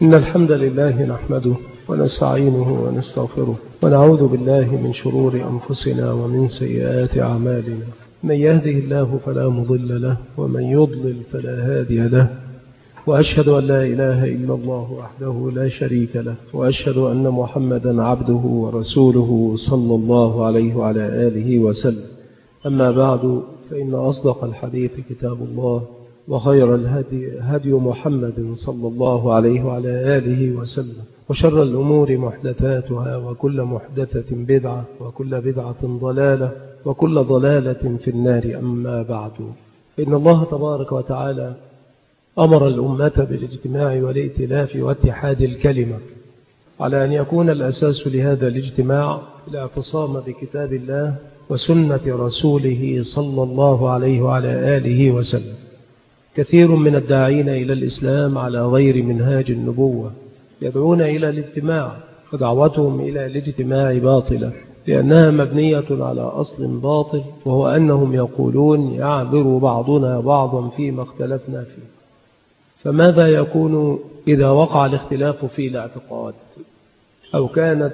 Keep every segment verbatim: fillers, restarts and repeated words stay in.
إن الحمد لله نحمده ونستعينه ونستغفره ونعوذ بالله من شرور أنفسنا ومن سيئات أعمالنا. من يهده الله فلا مضل له ومن يضلل فلا هادي له، وأشهد أن لا إله إلا الله وحده لا شريك له، وأشهد أن محمدا عبده ورسوله صلى الله عليه وعلى آله وسلم. أما بعد، فإن أصدق الحديث كتاب الله، وخير الهدي هدي محمد صلى الله عليه وعلى آله وسلم، وشر الأمور محدثاتها، وكل محدثة بدعة، وكل بدعة ضلالة، وكل ضلالة في النار. أما بعد، فإن الله تبارك وتعالى أمر الأمة بالاجتماع والائتلاف واتحاد الكلمة، على أن يكون الأساس لهذا الاجتماع الاعتصام بكتاب الله وسنة رسوله صلى الله عليه وعلى آله وسلم. كثير من الداعين إلى الإسلام على غير منهاج النبوة يدعون إلى الاجتماع، ودعوتهم إلى الاجتماع باطلة، لأنها مبنية على أصل باطل، وهو أنهم يقولون يعذر بعضنا بعضا فيما اختلفنا فيه. فماذا يكون إذا وقع الاختلاف في الاعتقاد أو كانت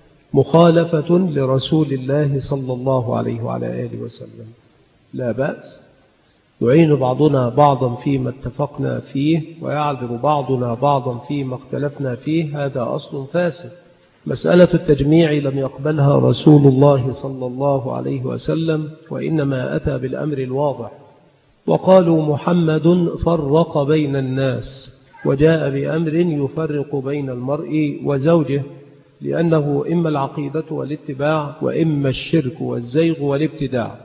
مخالفة لرسول الله صلى الله عليه وعلى آله وسلم؟ لا بأس، يعين بعضنا بعضا فيما اتفقنا فيه، ويعذر بعضنا بعضا فيما اختلفنا فيه. هذا أصل فاسد. مسألة التجميع لم يقبلها رسول الله صلى الله عليه وسلم، وإنما أتى بالأمر الواضح، وقالوا محمد فرق بين الناس، وجاء بأمر يفرق بين المرء وزوجه، لأنه إما العقيدة والاتباع، وإما الشرك والزيغ والابتداع.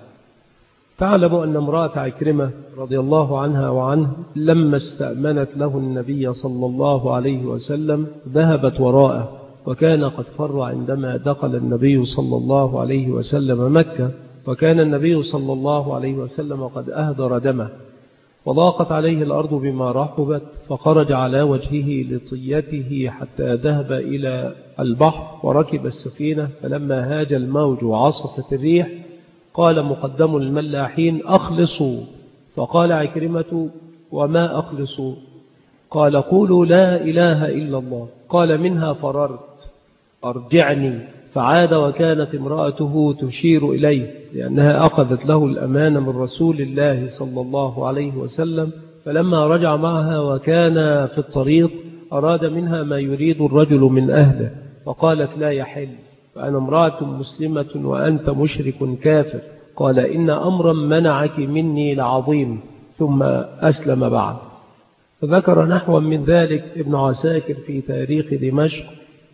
تعلم أن امرأة عكرمة رضي الله عنها وعنه لما استأمنت له النبي صلى الله عليه وسلم ذهبت وراءه، وكان قد فر عندما دخل النبي صلى الله عليه وسلم مكة، وكان النبي صلى الله عليه وسلم قد أهدر دمه، وضاقت عليه الأرض بما رحبت، فخرج على وجهه لطيته حتى ذهب إلى البحر وركب السفينة. فلما هاج الموج وعصفت الريح قال مقدم الملاحين أخلصوا، فقال عكرمة وما أخلصوا؟ قال قولوا لا إله إلا الله. قال منها فررت، أرجعني. فعاد، وكانت امرأته تشير إليه، لأنها أخذت له الأمانة من رسول الله صلى الله عليه وسلم. فلما رجع معها وكان في الطريق أراد منها ما يريد الرجل من أهله، فقالت لا يحل، فأنا امرأة مسلمة وأنت مشرك كافر. قال إن أمرا منعك مني لعظيم، ثم أسلم بعد. فذكر نحوا من ذلك ابن عساكر في تاريخ دمشق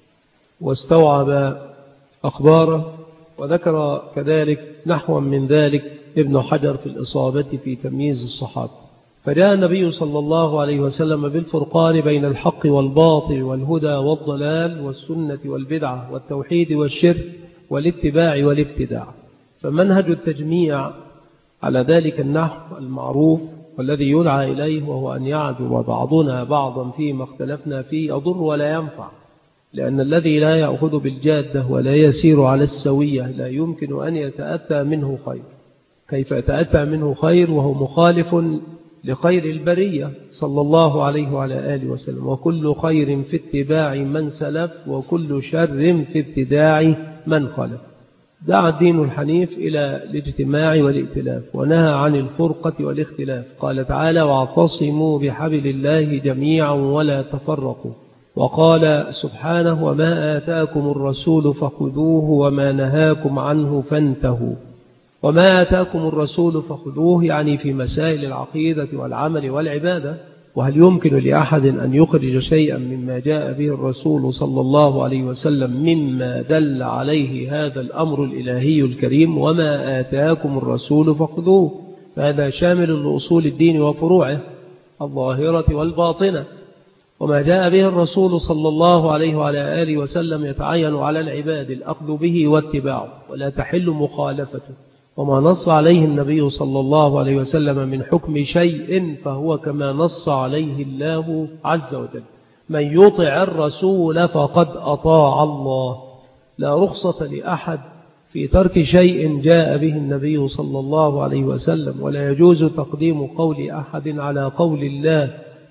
واستوعب أخباره، وذكر كذلك نحوا من ذلك ابن حجر في الإصابة في تمييز الصحابة. فجاء النبي صلى الله عليه وسلم بالفرقان بين الحق والباطل، والهدى والضلال، والسنة والبدعة، والتوحيد والشرك، والاتباع والابتداع. فمنهج التجميع على ذلك النحو المعروف والذي يدعى إليه، وهو أن يعذر بعضنا بعضا فيما اختلفنا فيه، يضر ولا ينفع، لأن الذي لا يأخذ بالجادة ولا يسير على السوية لا يمكن أن يتأتى منه خير. كيف يتأتى منه خير وهو مخالف لخير البرية صلى الله عليه وعلى آله وسلم؟ وكل خير في اتباع من سلف، وكل شر في ابتداع من خلف. دعا الدين الحنيف إلى الاجتماع والائتلاف، ونهى عن الفرقة والاختلاف. قال تعالى واعتصموا بحبل الله جميعا ولا تفرقوا. وقال سبحانه وما آتاكم الرسول فخذوه وما نهاكم عنه فانتهوا. وما آتاكم الرسول فخذوه يعني في مسائل العقيدة والعمل والعبادة. وهل يمكن لأحد أن يخرج شيئا مما جاء به الرسول صلى الله عليه وسلم مما دل عليه هذا الأمر الإلهي الكريم؟ وما آتاكم الرسول فخذوه، فهذا شامل لأصول الدين وفروعه الظاهرة والباطنة. وما جاء به الرسول صلى الله عليه وعلى آله وسلم يتعين على العباد الأخذ به واتباعه، ولا تحل مخالفته. وما نص عليه النبي صلى الله عليه وسلم من حكم شيء فهو كما نص عليه الله عز وجل. من يطع الرسول فقد أطاع الله. لا رخصة لأحد في ترك شيء جاء به النبي صلى الله عليه وسلم، ولا يجوز تقديم قول أحد على قول الله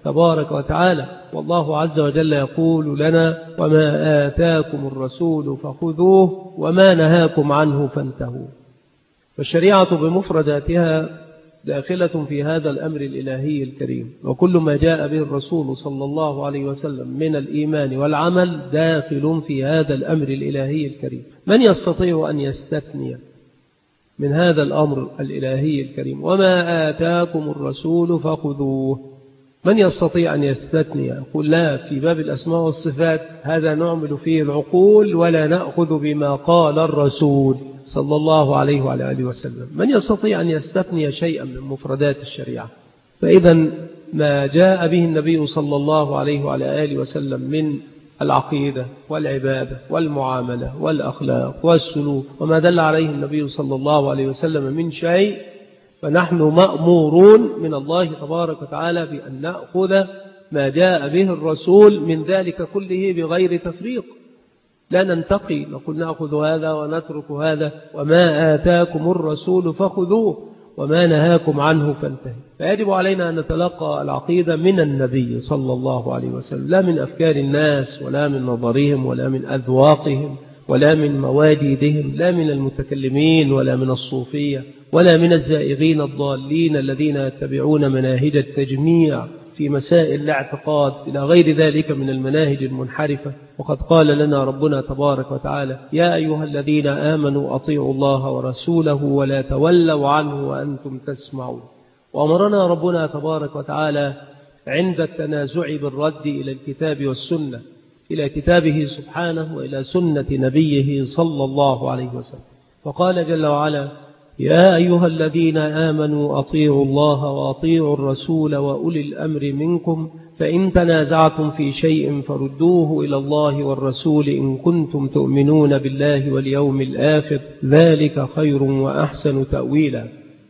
تبارك وتعالى. والله عز وجل يقول لنا: وما آتاكم الرسول فخذوه وما نهاكم عنه فانتهوا. فالشريعة بمفرداتها داخلة في هذا الأمر الإلهي الكريم، وكل ما جاء به الرسول صلى الله عليه وسلم من الإيمان والعمل داخل في هذا الأمر الإلهي الكريم. من يستطيع أن يستثني من هذا الأمر الإلهي الكريم؟ وما آتاكم الرسول فخذوه. من يستطيع أن يستثني؟ يقول: لا، في باب الأسماء والصفات هذا نعمل فيه العقول ولا نأخذ بما قال الرسول صلى الله عليه وعلى آله وسلم. من يستطيع أن يستثني شيئا من مفردات الشريعة؟ فإذا ما جاء به النبي صلى الله عليه وعلى آله وسلم من العقيدة والعبادة والمعاملة والأخلاق والسلوك، وما دل عليه النبي صلى الله عليه وسلم من شيء، فنحن مأمورون من الله تبارك وتعالى بأن نأخذ ما جاء به الرسول من ذلك كله بغير تفريق، لا ننتقي نقول نأخذ هذا ونترك هذا. وما آتاكم الرسول فخذوه وما نهاكم عنه فانتهوا. فيجب علينا أن نتلقى العقيدة من النبي صلى الله عليه وسلم، لا من أفكار الناس ولا من نظرهم ولا من أذواقهم ولا من مواجدهم، لا من المتكلمين ولا من الصوفية ولا من الزائغين الضالين الذين يتبعون مناهج التجميع في مسائل الاعتقاد إلى غير ذلك من المناهج المنحرفة. وقد قال لنا ربنا تبارك وتعالى: يا أيها الذين آمنوا أطيعوا الله ورسوله ولا تولوا عنه وأنتم تسمعون. وأمرنا ربنا تبارك وتعالى عند التنازع بالرد إلى الكتاب والسنة، إلى كتابه سبحانه وإلى سنة نبيه صلى الله عليه وسلم، فقال جل وعلا: يا أيها الذين آمنوا أطيعوا الله وأطيعوا الرسول وأولي الأمر منكم فإن تنازعتم في شيء فردوه إلى الله والرسول إن كنتم تؤمنون بالله واليوم الآخر ذلك خير وأحسن تأويلا.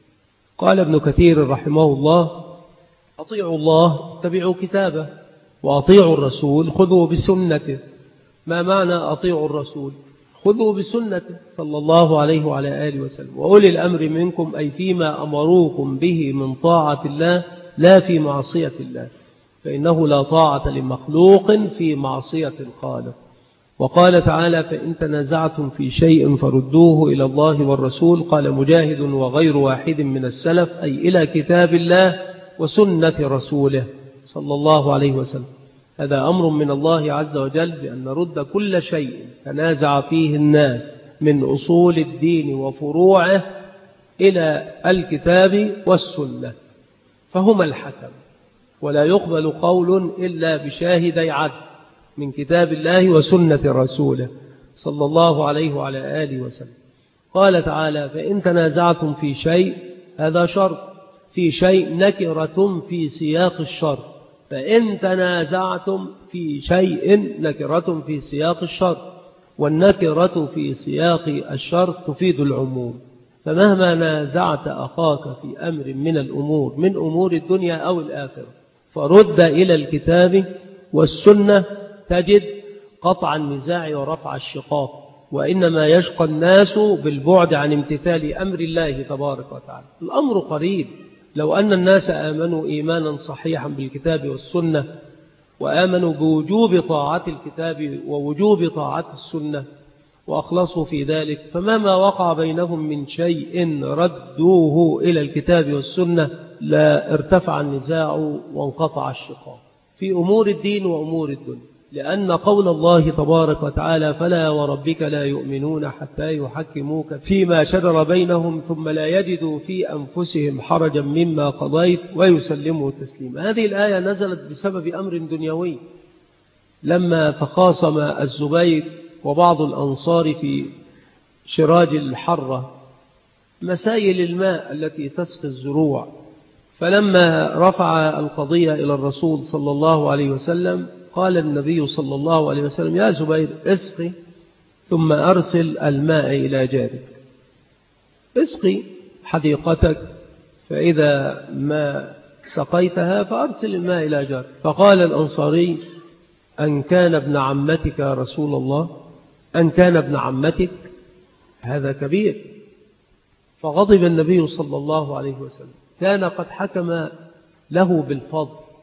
قال ابن كثير رحمه الله: أطيعوا الله اتبعوا كتابه، وأطيعوا الرسول خذوا بسنته. ما معنى أطيعوا الرسول؟ خذوا بسنته صلى الله عليه وعلى آله وسلم. وأولي الأمر منكم أي فيما أمروكم به من طاعة الله لا في معصية الله، فإنه لا طاعة لمخلوق في معصية الخالق. وقال تعالى: فإن تنازعتم في شيء فردوه إلى الله والرسول. قال مجاهد وغير واحد من السلف أي إلى كتاب الله وسنة رسوله صلى الله عليه وسلم. هذا أمر من الله عز وجل بأن نرد كل شيء تنازع فيه الناس من أصول الدين وفروعه إلى الكتاب والسنة، فهما الحكم، ولا يقبل قول إلا بشاهدي عدل من كتاب الله وسنة رسوله صلى الله عليه وعلى آله وسلم. قال تعالى: فإن تنازعتم في شيء، هذا شرط، في شيء نكرة في سياق الشرط. فإن تنازعتم في شيء نكرة في سياق الشرط، والنكرة في سياق الشرط تفيد العموم. فمهما نازعت أخاك في أمر من الأمور من أمور الدنيا أو الآخرة فرد إلى الكتاب والسنة تجد قطع النزاع ورفع الشقاق. وإنما يشقى الناس بالبعد عن امتثال أمر الله تبارك وتعالى. الأمر قريب. لو أن الناس آمنوا إيمانا صحيحا بالكتاب والسنة وآمنوا بوجوب طاعة الكتاب ووجوب طاعة السنة وأخلصوا في ذلك، فمهما وقع بينهم من شيء ردوه إلى الكتاب والسنة لا ارتفع النزاع وانقطع الشقاق في أمور الدين وأمور الدنيا. لأن قول الله تبارك وتعالى: فلا وربك لا يؤمنون حتى يحكموك فيما شجر بينهم ثم لا يجدوا في أنفسهم حرجا مما قضيت ويسلموا تسليما. هذه الآية نزلت بسبب أمر دنيوي، لما تخاصم الزبير وبعض الأنصار في شراج الحرة مسائل الماء التي تسقي الزروع، فلما رفع القضية إلى الرسول صلى الله عليه وسلم قال النبي صلى الله عليه وسلم: يا زبير اسقي ثم أرسل الماء إلى جارك. اسقي حديقتك فإذا ما سقيتها فأرسل الماء إلى جارك. فقال الأنصاري: أن كان ابن عمتك يا رسول الله، أن كان ابن عمتك، هذا كبير. فغضب النبي صلى الله عليه وسلم، كان قد حكم له بالفضل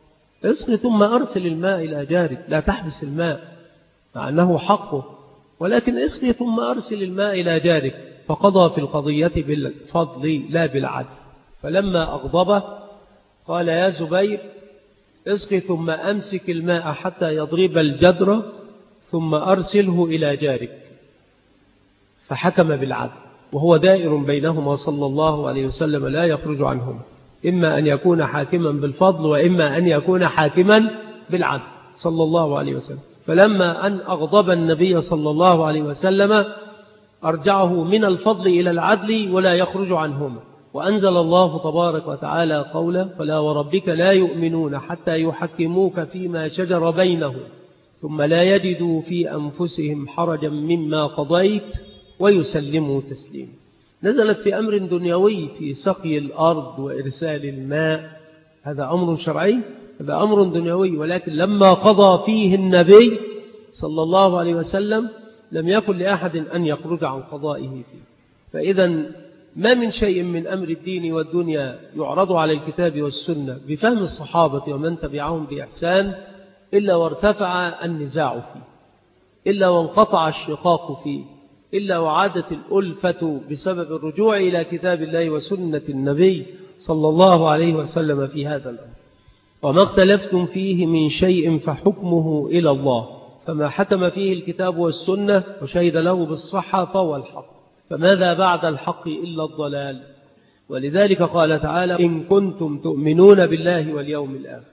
اسقي ثم أرسل الماء إلى جارك، لا تحبس الماء مع أنه حقه، ولكن اسقي ثم أرسل الماء إلى جارك. فقضى في القضية بالفضل لا بالعدل. فلما أغضبه قال يا زبير اسقي ثم أمسك الماء حتى يضرب الجدر ثم أرسله إلى جارك. فحكم بالعدل، وهو دائر بينهما صلى الله عليه وسلم لا يخرج عنهما، إما أن يكون حاكما بالفضل وإما أن يكون حاكما بالعدل صلى الله عليه وسلم. فلما أن أغضب النبي صلى الله عليه وسلم أرجعه من الفضل إلى العدل ولا يخرج عنهما، وأنزل الله تبارك وتعالى قوله فلا وربك لا يؤمنون حتى يحكموك فيما شجر بينهم ثم لا يجدوا في أنفسهم حرجا مما قضيت ويسلموا تسليما. نزلت في أمر دنيوي في سقي الأرض وإرسال الماء، هذا أمر شرعي، هذا أمر دنيوي، ولكن لما قضى فيه النبي صلى الله عليه وسلم لم يكن لأحد أن يخرج عن قضائه فيه. فإذا ما من شيء من أمر الدين والدنيا يعرض على الكتاب والسنة بفهم الصحابة ومن تبعهم بإحسان إلا وارتفع النزاع فيه، إلا وانقطع الشقاق فيه، إلا وعادت الألفة بسبب الرجوع إلى كتاب الله وسنة النبي صلى الله عليه وسلم في هذا الأمر. وما اختلفتم فيه من شيء فحكمه إلى الله، فما حكم فيه الكتاب والسنة وشهد له بالصحة فهو الحق، فماذا بعد الحق إلا الضلال. ولذلك قال تعالى إن كنتم تؤمنون بالله واليوم الآخر،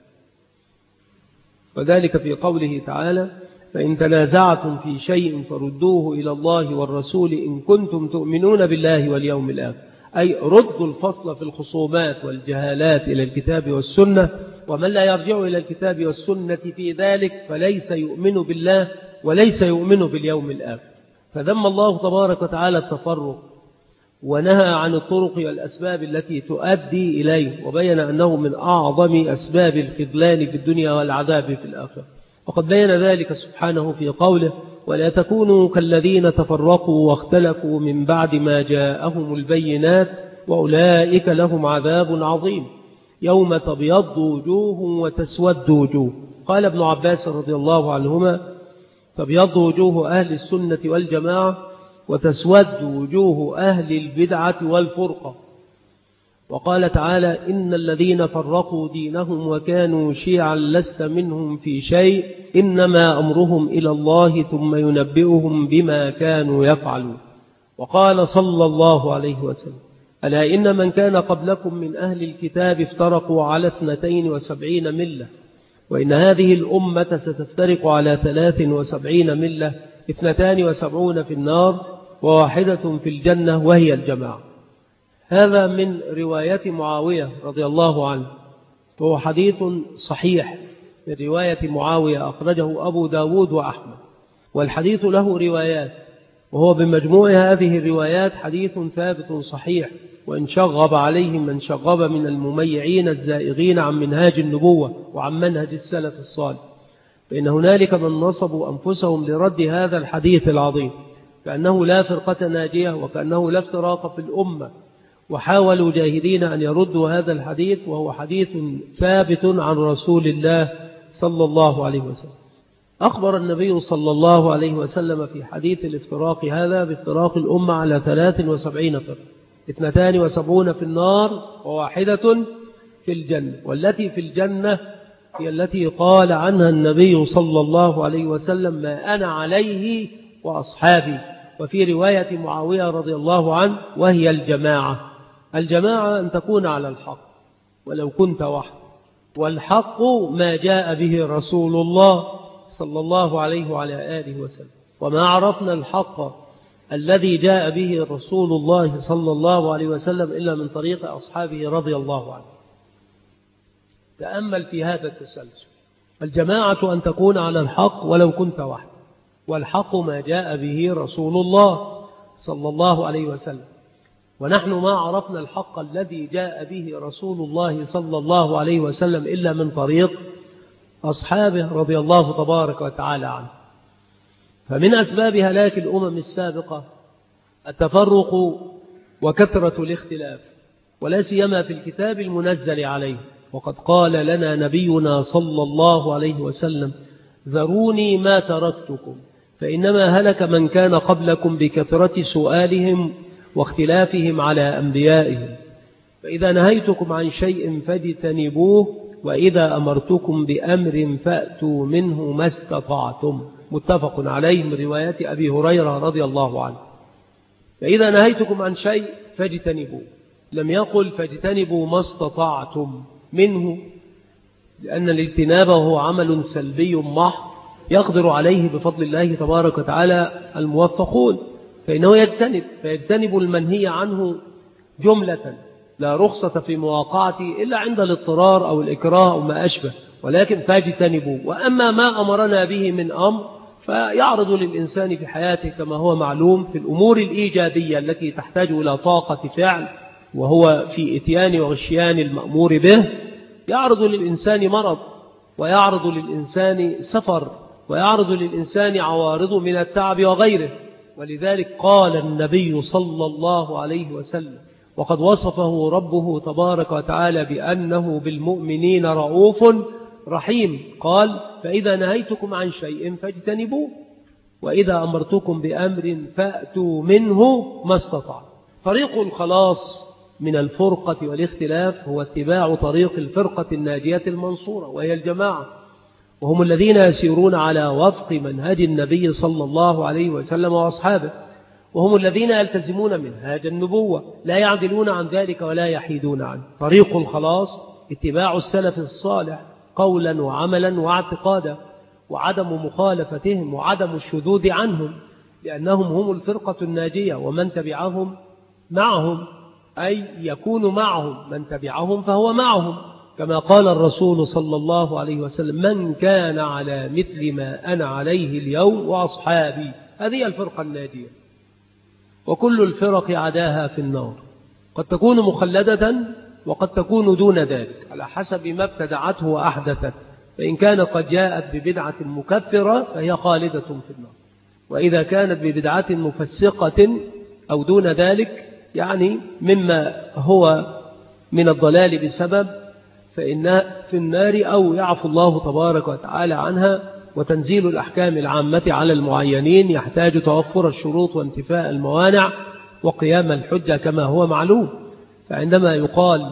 وذلك في قوله تعالى فإن تنازعتم في شيء فردوه إلى الله والرسول إن كنتم تؤمنون بالله واليوم الآخر، أي ردوا الفصل في الخصومات والجهالات إلى الكتاب والسنة، ومن لا يرجع إلى الكتاب والسنة في ذلك فليس يؤمن بالله وليس يؤمن باليوم الآخر. فذم الله تبارك وتعالى التفرق ونهى عن الطرق والأسباب التي تؤدي إليه، وبين أنه من أعظم أسباب الخذلان في الدنيا والعذاب في الآخرة. وقد بين ذلك سبحانه في قوله ولا تكونوا كالذين تفرقوا واختلفوا من بعد ما جاءهم البينات وأولئك لهم عذاب عظيم يوم تبيض وجوه وتسود وجوه. قال ابن عباس رضي الله عنهما تبيض وجوه أهل السنة والجماعة وتسود وجوه أهل البدعة والفرقة. وقال تعالى إن الذين فرقوا دينهم وكانوا شيعا لست منهم في شيء إنما أمرهم إلى الله ثم ينبئهم بما كانوا يفعلون. وقال صلى الله عليه وسلم ألا إن من كان قبلكم من أهل الكتاب افترقوا على اثنتين وسبعين ملة وإن هذه الأمة ستفترق على ثلاث وسبعين ملة اثنتان وسبعون في النار وواحدة في الجنة وهي الجماعة. هذا من رواية معاوية رضي الله عنه، وهو حديث صحيح من رواية معاوية أخرجه أبو داود وأحمد، والحديث له روايات، وهو بمجموع هذه الروايات حديث ثابت صحيح، وإن شغب عليه من شغب من المميعين الزائغين عن منهاج النبوة وعن منهج السلف الصالح، فإن هنالك من نصبوا أنفسهم لرد هذا الحديث العظيم كأنه لا فرقة ناجية وكأنه لا افتراق في الأمة، وحاولوا جاهدين أن يردوا هذا الحديث وهو حديث ثابت عن رسول الله صلى الله عليه وسلم. أخبر النبي صلى الله عليه وسلم في حديث الافتراق هذا بافتراق الأمة على ثلاث وسبعين فرق، اثنتان وسبعون في النار وواحدة في الجنة، والتي في الجنة هي التي قال عنها النبي صلى الله عليه وسلم ما أنا عليه وأصحابي، وفي رواية معاوية رضي الله عنه وهي الجماعة. الجماعة أن تكون على الحق ولو كنت وحدك، والحق ما جاء به رسول الله صلى الله عليه وعلى آله وسلم، وما عرفنا الحق الذي جاء به رسول الله صلى الله عليه وسلم إلا من طريق أصحابه رضي الله عنه. تأمل في هذا التسلسل، الجماعة أن تكون على الحق ولو كنت وحدك، والحق ما جاء به رسول الله صلى الله عليه وسلم، ونحن ما عرفنا الحق الذي جاء به رسول الله صلى الله عليه وسلم إلا من طريق أصحابه رضي الله تبارك وتعالى عنه. فمن أسباب هلاك الأمم السابقة التفرق وكثرة الاختلاف، ولا سيما في الكتاب المنزل عليه، وقد قال لنا نبينا صلى الله عليه وسلم: ذروني ما تركتكم فإنما هلك من كان قبلكم بكثرة سؤالهم واختلافهم على أنبيائهم، فإذا نهيتكم عن شيء فاجتنبوه، وإذا أمرتكم بأمر فأتوا منه ما استطعتم. متفق عليه من رواية أبي هريرة رضي الله عنه. فإذا نهيتكم عن شيء فاجتنبوه، لم يقل فاجتنبوا ما استطعتم منه، لأن الاجتناب هو عمل سلبي محض يقدر عليه بفضل الله تبارك وتعالى الموفقون، فإنه يجتنب فيجتنب المنهي عنه جملة، لا رخصة في مواقعته إلا عند الاضطرار أو الإكراه أو ما أشبه، ولكن فاجتنبوا. وأما ما أمرنا به من أمر فيعرض للإنسان في حياته كما هو معلوم في الأمور الإيجابية التي تحتاج إلى طاقة فعل، وهو في إتيان وغشيان المأمور به. يعرض للإنسان مرض، ويعرض للإنسان سفر، ويعرض للإنسان عوارض من التعب وغيره. ولذلك قال النبي صلى الله عليه وسلم، وقد وصفه ربه تبارك وتعالى بأنه بالمؤمنين رؤوف رحيم، قال: فإذا نهيتكم عن شيء فاجتنبوه، وإذا أمرتكم بأمر فأتوا منه ما استطعتم. طريق الخلاص من الفرقة والاختلاف هو اتباع طريق الفرقة الناجية المنصورة، وهي الجماعة، وهم الذين يسيرون على وفق منهج النبي صلى الله عليه وسلم وأصحابه، وهم الذين يلتزمون منهاج النبوة، لا يعدلون عن ذلك ولا يحيدون عنه. طريق الخلاص اتباع السلف الصالح قولا وعملا واعتقادا، وعدم مخالفتهم وعدم الشذوذ عنهم، لأنهم هم الفرقة الناجية، ومن تبعهم معهم، أي يكون معهم، من تبعهم فهو معهم، كما قال الرسول صلى الله عليه وسلم: من كان على مثل ما أنا عليه اليوم وأصحابي. هذه الفرقة الناجية. وكل الفرق عداها في النار، قد تكون مخلدة وقد تكون دون ذلك على حسب ما ابتدعته وأحدثت. فإن كانت قد جاءت ببدعة مكفرة فهي خالدة في النار، وإذا كانت ببدعة مفسقة أو دون ذلك يعني مما هو من الضلال بسبب، فإنها في النار، أو يعفو الله تبارك وتعالى عنها. وتنزيل الأحكام العامة على المعينين يحتاج توفر الشروط وانتفاء الموانع وقيام الحجة كما هو معلوم. فعندما يقال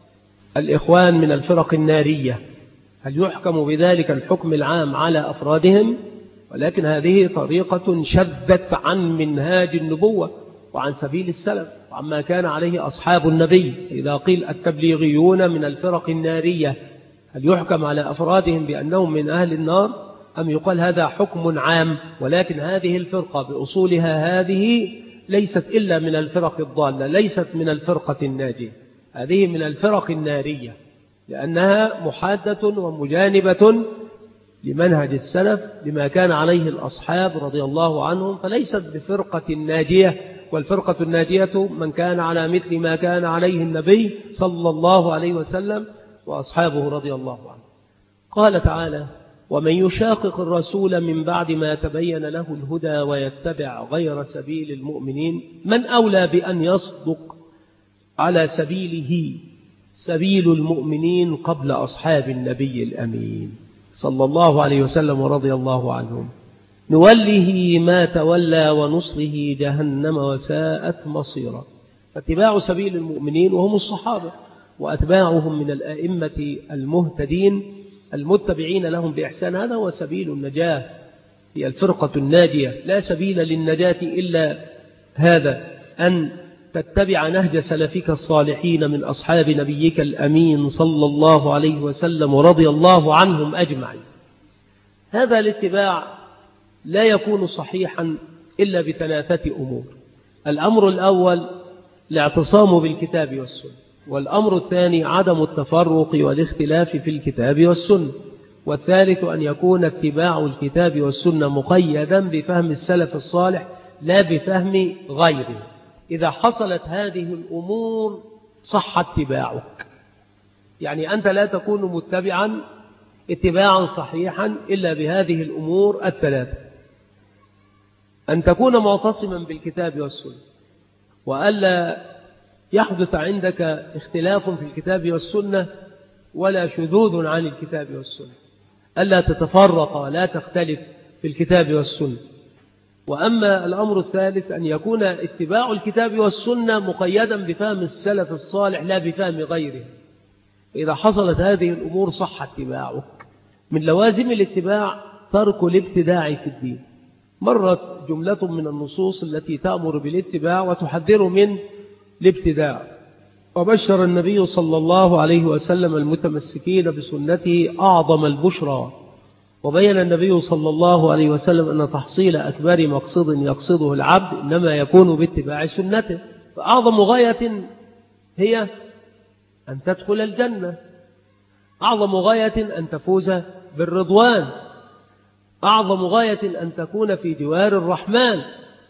الإخوان من الفرق النارية، هل يحكم بذلك الحكم العام على أفرادهم؟ ولكن هذه طريقة شذت عن منهاج النبوة وعن سبيل السلف وعما كان عليه أصحاب النبي. إذا قيل التبليغيون من الفرق النارية، هل يحكم على أفرادهم بأنهم من أهل النار، أم يقال هذا حكم عام؟ ولكن هذه الفرقة بأصولها هذه ليست إلا من الفرق الضالة، ليست من الفرقة الناجية، هذه من الفرق النارية، لأنها محادة ومجانبة لمنهج السلف لما كان عليه الأصحاب رضي الله عنهم، فليست بفرقة ناجية. والفرقة الناجية من كان على مثل ما كان عليه النبي صلى الله عليه وسلم وأصحابه رضي الله عنه. قال تعالى: ومن يشاقق الرسول من بعد ما تبين له الهدى ويتبع غير سبيل المؤمنين من أولى بأن يصدق على سبيله سبيل المؤمنين قبل أصحاب النبي الأمين صلى الله عليه وسلم ورضي الله عنهم، نوله ما تولى ونصله جهنم وساءت مصيرا. فاتباع سبيل المؤمنين وهم الصحابة وأتباعهم من الأئمة المهتدين المتبعين لهم بإحسان، هذا هو سبيل النجاة، هي الفرقة الناجية. لا سبيل للنجاة إلا هذا، أن تتبع نهج سلفك الصالحين من أصحاب نبيك الأمين صلى الله عليه وسلم ورضي الله عنهم أجمعين. هذا الاتباع لا يكون صحيحا إلا بثلاثة أمور. الأمر الأول الاعتصام بالكتاب والسنة، والأمر الثاني عدم التفرق والاختلاف في الكتاب والسنة، والثالث أن يكون اتباع الكتاب والسنة مقيدا بفهم السلف الصالح لا بفهم غيره. إذا حصلت هذه الأمور صح اتباعك، يعني أنت لا تكون متبعا اتباعا صحيحا إلا بهذه الأمور الثلاثة: أن تكون معتصما بالكتاب والسنة، وألا يحدث عندك اختلاف في الكتاب والسنة ولا شذوذ عن الكتاب والسنة، ألا تتفرق لا تختلف في الكتاب والسنة. وأما الأمر الثالث أن يكون اتباع الكتاب والسنة مقيدا بفهم السلف الصالح لا بفهم غيره. إذا حصلت هذه الأمور صح اتباعك. من لوازم الاتباع ترك الابتداع في الدين. مرت جملة من النصوص التي تأمر بالاتباع وتحذر من الابتداع، وبشر النبي صلى الله عليه وسلم المتمسكين بسنته أعظم البشرى. وبين النبي صلى الله عليه وسلم أن تحصيل أكبر مقصد يقصده العبد إنما يكون باتباع سنته. فأعظم غاية هي أن تدخل الجنة، أعظم غاية أن تفوز بالرضوان، أعظم غاية أن تكون في جوار الرحمن،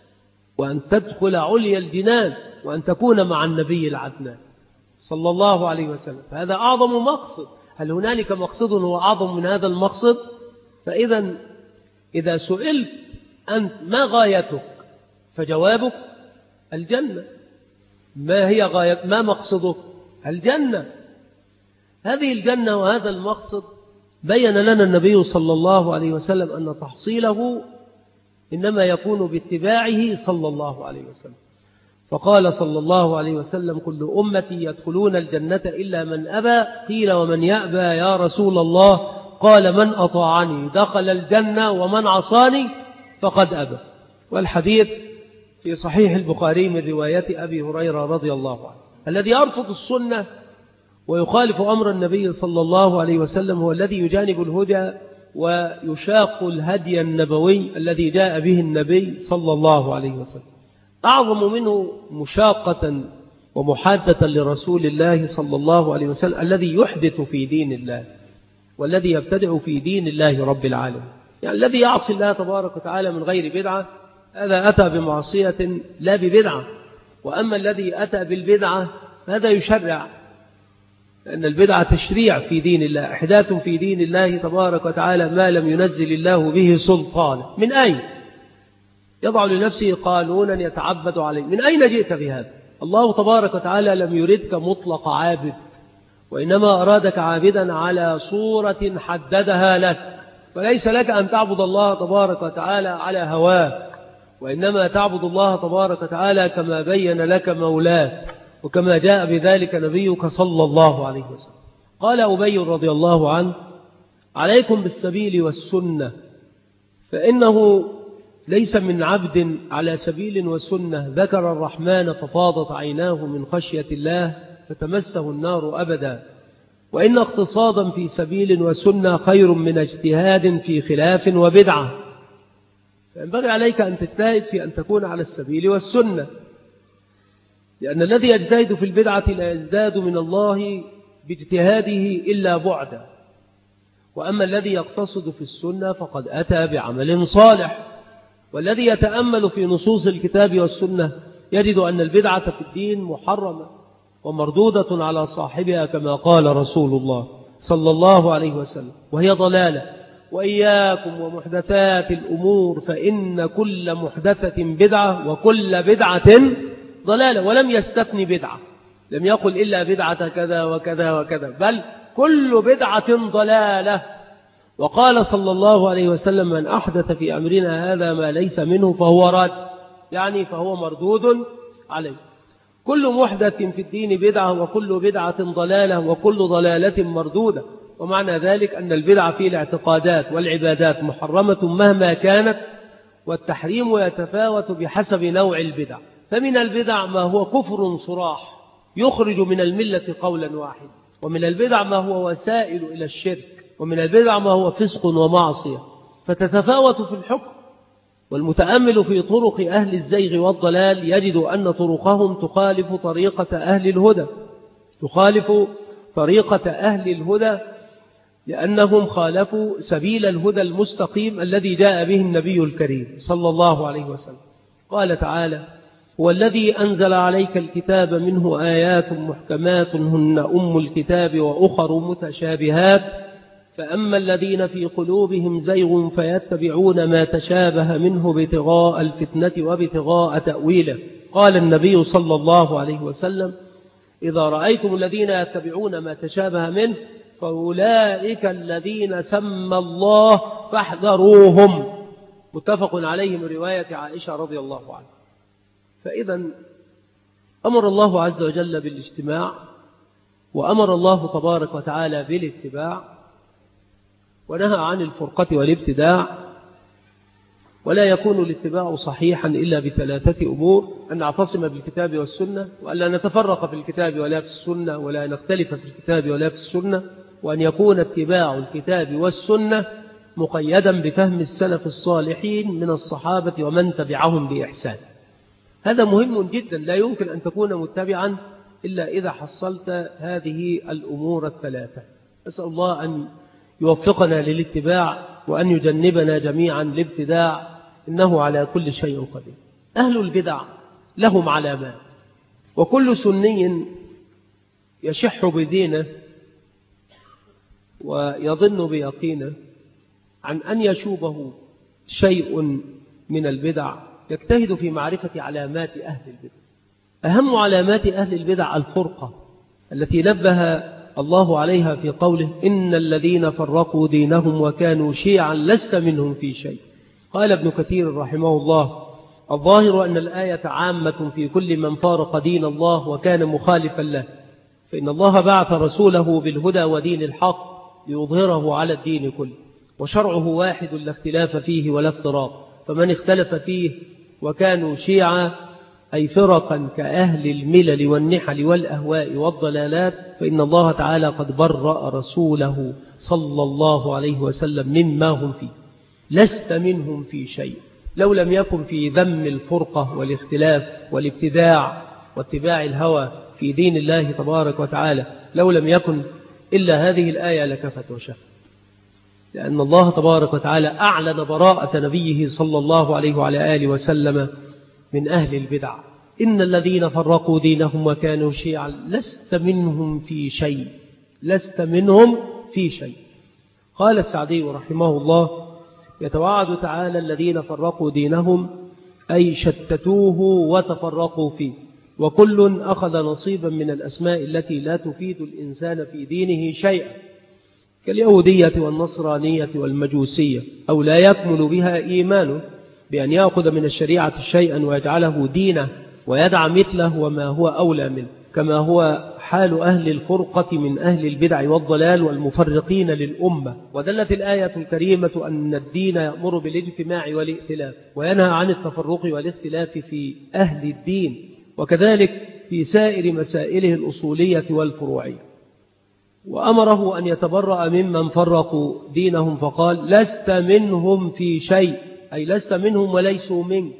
وأن تدخل عليا الجنان، وأن تكون مع النبي العدنان صلى الله عليه وسلم. فهذا أعظم مقصد. هل هنالك مقصد هو أعظم من هذا المقصد؟ فإذا إذا سئلت أنت ما غايتك فجوابك الجنة. ما هي غاية ما مقصدك؟ الجنة. هذه الجنة وهذا المقصد بين لنا النبي صلى الله عليه وسلم أن تحصيله إنما يكون باتباعه صلى الله عليه وسلم. فقال صلى الله عليه وسلم: كل أمتي يدخلون الجنة إلا من أبى. قيل: ومن يأبى يا رسول الله؟ قال: من أطاعني دخل الجنة ومن عصاني فقد أبى. والحديث في صحيح البخاري من رواية أبي هريرة رضي الله عنه. الذي يرفض السنة ويخالف أمر النبي صلى الله عليه وسلم هو الذي يجانب الهدى ويشاق الهدي النبوي الذي جاء به النبي صلى الله عليه وسلم. أعظم منه مشاقة ومحادة لرسول الله صلى الله عليه وسلم الذي يحدث في دين الله والذي يبتدع في دين الله رب العالمين. يعني الذي يعصي الله تبارك وتعالى من غير بدعة هذا أتى بمعصية لا ببدعة. وأما الذي أتى بالبدعة هذا يشرع، لأن البدعة تشريع في دين الله، إحداث في دين الله تبارك وتعالى ما لم ينزل الله به سلطان. من أين يضع لنفسه قانونا يتعبد عليه؟ من أين جئت بهذا؟ الله تبارك وتعالى لم يردك مطلق عابد، وإنما أرادك عابدا على صورة حددها لك. فليس لك أن تعبد الله تبارك وتعالى على هواك، وإنما تعبد الله تبارك وتعالى كما بين لك مولاك وكما جاء بذلك نبيك صلى الله عليه وسلم. قال أبي رضي الله عنه: عليكم بالسبيل والسنة، فإنه ليس من عبد على سبيل وسنة ذكر الرحمن ففاضت عيناه من خشية الله فتمسه النار أبدا، وإن اقتصادا في سبيل وسنة خير من اجتهاد في خلاف وبدعة. فينبغي عليك أن تجتهد في أن تكون على السبيل والسنة، لأن الذي يجتهد في البدعة لا يزداد من الله باجتهاده إلا بعدا، وأما الذي يقتصد في السنة فقد أتى بعمل صالح. والذي يتأمل في نصوص الكتاب والسنة يجد أن البدعة في الدين محرمة ومردودة على صاحبها كما قال رسول الله صلى الله عليه وسلم، وهي ضلالة. وإياكم ومحدثات الأمور فإن كل محدثة بدعة وكل بدعة ضلالة. ولم يستثني بدعة، لم يقل إلا بدعة كذا وكذا وكذا، بل كل بدعة ضلالة. وقال صلى الله عليه وسلم: من أحدث في أمرنا هذا ما ليس منه فهو رد، يعني فهو مردود عليه. كل محدث في الدين بدعة وكل بدعة ضلالة وكل ضلالة مردودة. ومعنى ذلك أن البدعة في الاعتقادات والعبادات محرمة مهما كانت، والتحريم يتفاوت بحسب نوع البدع. فمن البدع ما هو كفر صراح يخرج من الملة قولا واحد، ومن البدع ما هو وسائل إلى الشرك، ومن البدع ما هو فسق ومعصية، فتتفاوت في الحكم. والمتأمل في طرق أهل الزيغ والضلال يجد أن طرقهم تخالف طريقة أهل الهدى، تخالف طريقة أهل الهدى لأنهم خالفوا سبيل الهدى المستقيم الذي جاء به النبي الكريم صلى الله عليه وسلم. قال تعالى: هو الذي أنزل عليك الكتاب منه آيات محكمات هن أم الكتاب وأخر متشابهات، فأما الذين في قلوبهم زيغ فيتبعون ما تشابه منه ابتغاء الفتنة وابتغاء تأويله. قال النبي صلى الله عليه وسلم: إذا رأيتم الذين يتبعون ما تشابه منه فأولئك الذين سمى الله فاحذروهم. متفق عليه من رواية عائشة رضي الله عنها. فإذا أمر الله عز وجل بالاجتماع، وأمر الله تبارك وتعالى بالاتباع، ونهى عن الفرقة والابتداع. ولا يكون الاتباع صحيحا إلا بثلاثة أمور: أن نعتصم بالكتاب والسنة، وألا نتفرق في الكتاب ولا في السنة، ولا نختلف في الكتاب ولا في السنة، وأن يكون اتباع الكتاب والسنة مقيدا بفهم السلف الصالحين من الصحابة ومن تبعهم بإحسان. هذا مهم جدا، لا يمكن أن تكون متبعا إلا إذا حصلت هذه الأمور الثلاثة. أسأل الله أن يوفقنا للاتباع وأن يجنبنا جميعا الابتداع، إنه على كل شيء قدير. أهل البدع لهم علامات، وكل سني يشح بدينه ويظن بيقينه عن أن يشوبه شيء من البدع يجتهد في معرفة علامات أهل البدع. أهم علامات أهل البدع الفرقة التي نبه الله عليها في قوله: إن الذين فرقوا دينهم وكانوا شيعا لست منهم في شيء. قال ابن كثير رحمه الله: الظاهر أن الآية عامة في كل من فارق دين الله وكان مخالفا له، فإن الله بعث رسوله بالهدى ودين الحق ليظهره على الدين كله، وشرعه واحد لا اختلاف فيه ولا افتراق، فمن اختلف فيه وكانوا شيعا أي فرقا كأهل الملل والنحل والأهواء والضلالات، فإن الله تعالى قد برأ رسوله صلى الله عليه وسلم مما هم فيه. لست منهم في شيء. لو لم يكن في ذم الفرقة والاختلاف والابتداع واتباع الهوى في دين الله تبارك وتعالى، لو لم يكن إلا هذه الآية لكفت وشفت، لأن الله تبارك وتعالى أعلن براءة نبيه صلى الله عليه وعلى آله وسلم من أهل البدع. إن الذين فرقوا دينهم وكانوا شيعا لست منهم في شيء. لست منهم في شيء. قال السعدي رحمه الله: يتوعد تعالى الذين فرقوا دينهم أي شتتوه وتفرقوا فيه، وكل أخذ نصيبا من الأسماء التي لا تفيد الإنسان في دينه شيئا، كاليهودية والنصرانية والمجوسية، أو لا يكمل بها إيمانه، بأن يأخذ من الشريعة شيئا ويجعله دينه ويدع مثله وما هو أولى منه، كما هو حال أهل الفرقة من أهل البدع والضلال والمفرقين للأمة. ودلت الآية الكريمة أن الدين يأمر بالاجتماع والائتلاف، وينهى عن التفرق والاختلاف في أهل الدين، وكذلك في سائر مسائله الأصولية والفروعية. وأمره أن يتبرأ ممن فرقوا دينهم فقال: لست منهم في شيء، أي لست منهم وليسوا منك،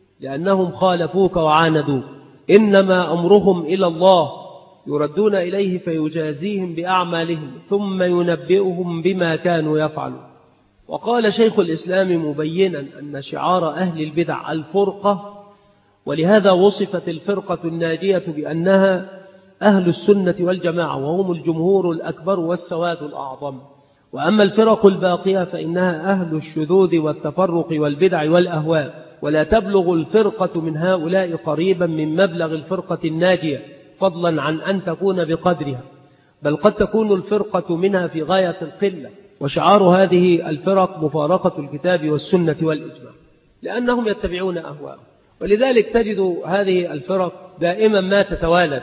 لأنهم خالفوك وعاندوك، إنما أمرهم إلى الله، يردون إليه فيجازيهم بأعمالهم ثم ينبئهم بما كانوا يفعلون. وقال شيخ الإسلام مبينا أن شعار أهل البدع الفرقة، ولهذا وصفت الفرقة الناجية بأنها أهل السنة والجماعة، وهم الجمهور الأكبر والسواد الأعظم. وأما الفرق الباقية فإنها أهل الشذوذ والتفرق والبدع والأهواء، ولا تبلغ الفرقة من هؤلاء قريبا من مبلغ الفرقة الناجية، فضلا عن أن تكون بقدرها، بل قد تكون الفرقة منها في غاية القلة. وشعار هذه الفرق مفارقة الكتاب والسنة والإجماع، لأنهم يتبعون أهواءهم. ولذلك تجد هذه الفرق دائما ما تتوالد،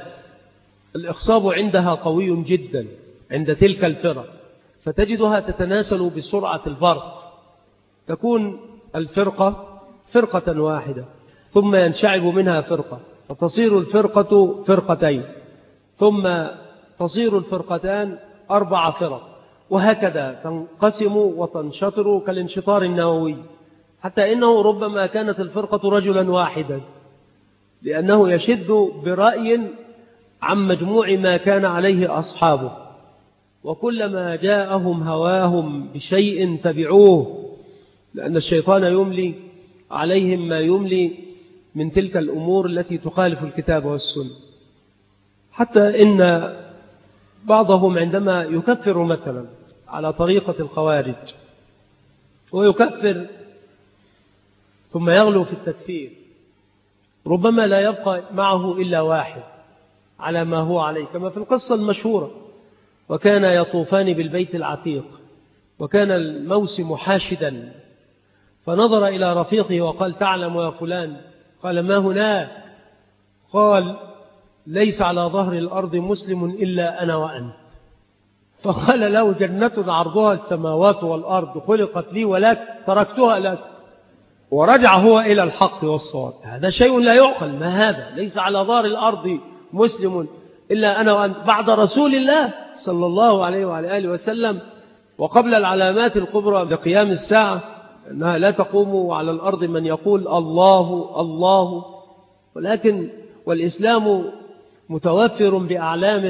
الإخصاب عندها قوي جدا عند تلك الفرق، فتجدها تتناسل بسرعة البرق. تكون الفرقة فرقة واحدة، ثم ينشعب منها فرقة، فتصير الفرقة فرقتين، ثم تصير الفرقتان أربع فرق، وهكذا تنقسم وتنشطر كالانشطار النووي، حتى إنه ربما كانت الفرقة رجلا واحدا، لأنه يشد برأي عن مجموع ما كان عليه أصحابه، وكلما جاءهم هواهم بشيء تبعوه، لأن الشيطان يملي عليهم ما يملي من تلك الأمور التي تخالف الكتاب والسنة. حتى إن بعضهم عندما يكفر مثلا على طريقة الخوارج، ويكفر ثم يغلو في التكفير، ربما لا يبقى معه إلا واحد على ما هو عليه، كما في القصة المشهورة وكان يطوفان بالبيت العتيق، وكان الموسم حاشدا، فنظر إلى رفيقه وقال: تعلم يا فلان؟ قال: ما هناك؟ قال: ليس على ظهر الأرض مسلم إلا أنا وأنت. فقال له: جنة عرضها السماوات والأرض خلقت لي ولك تركتها لك. ورجع هو إلى الحق والصواب. هذا شيء لا يعقل. ما هذا؟ ليس على ظهر الأرض مسلم إلا أنا وأنت بعد رسول الله صلى الله عليه وعلى آله وسلم، وقبل العلامات الكبرى لقيام الساعة أنها لا تقوم على الأرض من يقول الله الله، ولكن والإسلام متوفر بأعلامه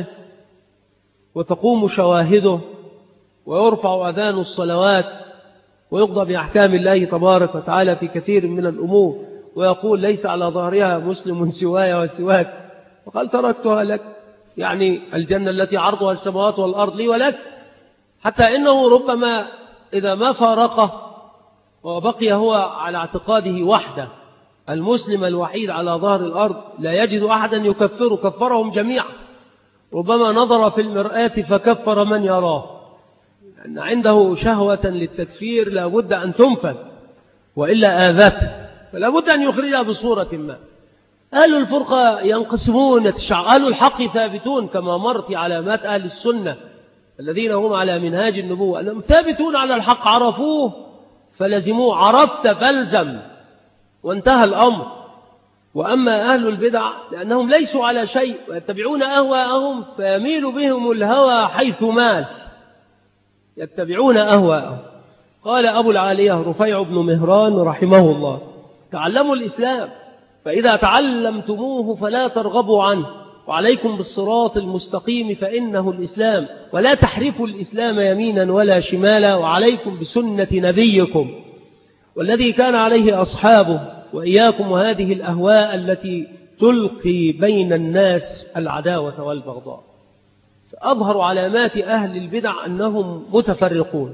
وتقوم شواهده ويرفع أذان الصلوات ويقضى بأحكام الله تبارك وتعالى في كثير من الأمور، ويقول: ليس على ظهرها مسلم سواي وسواك. وقال: تركتها لك، يعني الجنة التي عرضها السماوات والأرض لي ولك. حتى إنه ربما إذا ما فارقه وبقي هو على اعتقاده وحده، المسلم الوحيد على ظهر الأرض، لا يجد أحدا يكفره، كفرهم جميعا. ربما نظر في المرآة فكفر من يراه، أن عنده شهوة للتكفير لا بد أن تنفذ وإلا آذته، فلا بد أن يخرجها بصورة ما. أهل الفرقة ينقسمون، أهل الحق ثابتون كما مر في علامات أهل السنة الذين هم على منهاج النبوة، أنهم ثابتون على الحق، عرفوه فلزموه، عرفت فالزم، وانتهى الأمر. وأما أهل البدع لأنهم ليسوا على شيء ويتبعون أهواءهم، فيميل بهم الهوى حيث مال، يتبعون أهواءهم. قال أبو العالية رفيع بن مهران رحمه الله: تعلموا الإسلام، فإذا تعلمتموه فلا ترغبوا عنه، وعليكم بالصراط المستقيم فإنه الإسلام، ولا تحرفوا الإسلام يمينا ولا شمالا، وعليكم بسنة نبيكم والذي كان عليه أصحابه، وإياكم وهذه الأهواء التي تلقي بين الناس العداوة والبغضاء. فأظهر علامات أهل البدع أنهم متفرقون،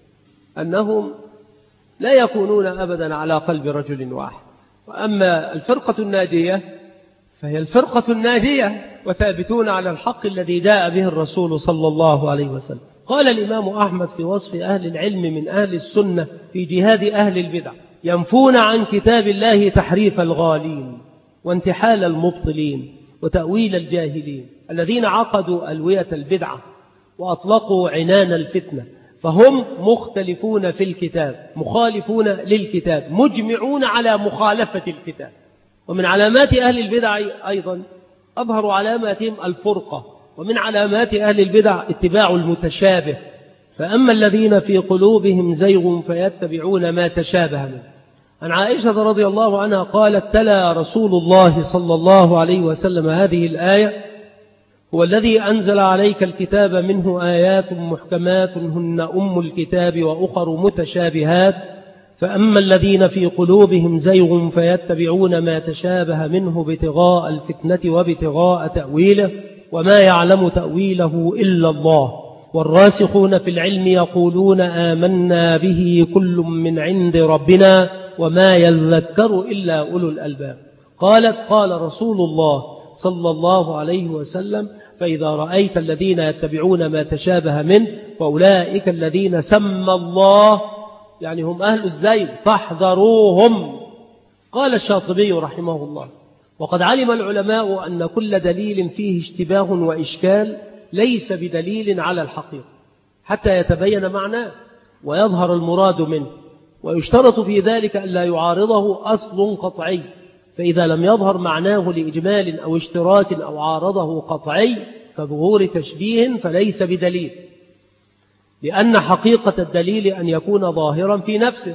أنهم لا يكونون أبدا على قلب رجل واحد. وأما الفرقة الناجية فهي الفرقة الناجية، وثابتون على الحق الذي جاء به الرسول صلى الله عليه وسلم. قال الإمام أحمد في وصف أهل العلم من أهل السنة في جهاد أهل البدع: ينفون عن كتاب الله تحريف الغالين وانتحال المبطلين وتأويل الجاهلين الذين عقدوا ألوية البدعة وأطلقوا عنان الفتنة، فهم مختلفون في الكتاب، مخالفون للكتاب، مجمعون على مخالفة الكتاب. ومن علامات أهل البدع أيضا أظهر علاماتهم الفرقة، ومن علامات أهل البدع اتباع المتشابه. فأما الذين في قلوبهم زيغ فيتبعون ما تشابه منه. عن عائشة رضي الله عنها قالت: تلا رسول الله صلى الله عليه وسلم هذه الآية: هو الذي أنزل عليك الكتاب منه آيات محكمات هن أم الكتاب وأخر متشابهات، فأما الذين في قلوبهم زيغ فيتبعون ما تشابه منه ابتغاء الفتنة وابتغاء تأويله، وما يعلم تأويله إلا الله، والراسخون في العلم يقولون آمنا به كل من عند ربنا وما يذكر إلا أولو الألباب. قالت: قال رسول الله صلى الله عليه وسلم: فإذا رأيت الذين يتبعون ما تشابه منه فأولئك الذين سمى الله، يعني هم أهل الزيغ، فاحذروهم. قال الشاطبي رحمه الله: وقد علم العلماء أن كل دليل فيه اشتباه وإشكال ليس بدليل على الحقيقة حتى يتبين معناه ويظهر المراد منه، ويشترط في ذلك أن لا يعارضه أصل قطعي، فإذا لم يظهر معناه لإجمال أو اشتراك أو عارضه قطعي كظهور تشبيه فليس بدليل، لأن حقيقة الدليل أن يكون ظاهرا في نفسه